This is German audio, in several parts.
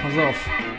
Pass auf.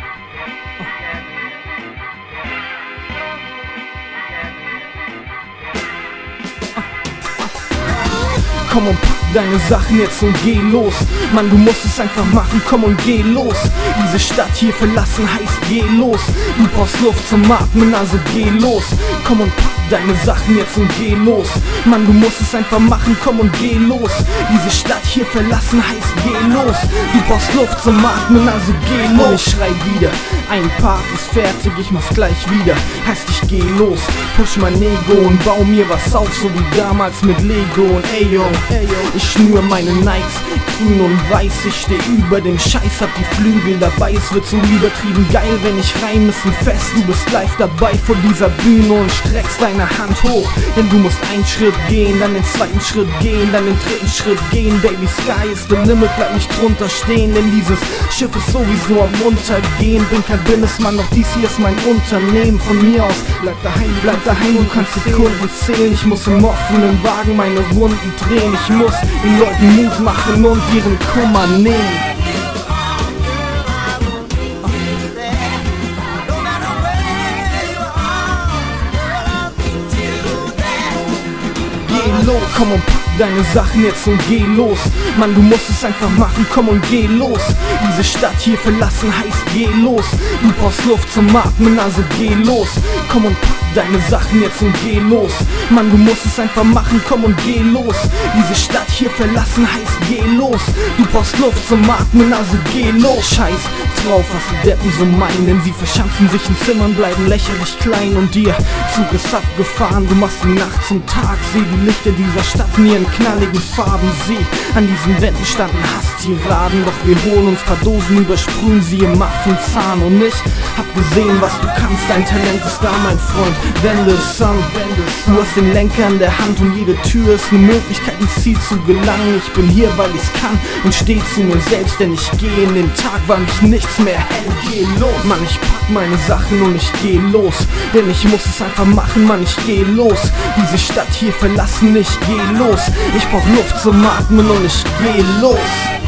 Komm und pack deine Sachen jetzt und geh los. Mann, du musst es einfach machen, komm und geh los. Diese Stadt hier verlassen heißt geh los. Du brauchst Luft zum Atmen, also geh los. Komm und pack deine Sachen jetzt und geh los. Mann, du musst es einfach machen, komm und geh los. Diese Stadt hier verlassen heißt geh los. Du brauchst Luft zum Atmen, also geh los. Und ich schrei wieder, ein Part ist fertig, ich mach's gleich wieder. Heißt ich geh los, push mein Ego und bau mir was auf, so wie damals mit Lego. Und ey yo, ich schnür meine Nikes, grün und weiß. Ich steh über den Scheiß, hab die Flügel dabei. Es wird so übertrieben geil, wenn ich rein ist ein Fest. Du bist live dabei vor dieser Bühne und streckst deine Hand hoch. Denn du musst einen Schritt gehen, dann den zweiten Schritt gehen, dann den dritten Schritt gehen. Baby, Sky is the limit, bleib nicht drunter stehen. Denn dieses Schiff ist sowieso am Untergehen. Bin kein Businessmann, doch dies hier ist mein Unternehmen. Von mir aus, bleib daheim, du kannst Sekunden zählen. Ich muss im offenen Wagen meine Runden drehen. Ich muss den Leuten Mut machen und ihren Kummer nehmen. Komm und pack deine Sachen jetzt und geh los. Mann, du musst es einfach machen, komm und geh los. Diese Stadt hier verlassen heißt geh los. Du brauchst Luft zum Atmen, also geh los. Komm und pack deine Sachen jetzt und geh los. Mann, du musst es einfach machen, komm und geh los. Diese Stadt hier verlassen heißt geh los. Du brauchst Luft zum Atmen, also geh los. Scheiß drauf, was die Deppen so meinen, denn sie verschanzen sich in Zimmern, bleiben lächerlich klein. Und dir Zug ist abgefahren, du machst die Nacht zum Tag. Seh die Lichter dieser Stadt in ihren knalligen Farben. Sieh, an diesen Wänden standen Hasstiraden. Doch wir holen uns paar Dosen, übersprühen sie im Affenzahn. Und ich hab gesehen, was du kannst, dein Talent ist da, mein Freund. Wende es an, du hast den Lenker in der Hand und jede Tür ist eine Möglichkeit, ins Ziel zu gelangen. Ich bin hier, weil ich's kann und steh zu mir selbst, denn ich geh in den Tag, wann mich nichts mehr hält. Geh los, Mann, ich pack meine Sachen und ich geh los, denn ich muss es einfach machen, Mann, ich geh los. Diese Stadt hier verlassen, ich geh los. Ich brauch Luft zum Atmen und ich geh los.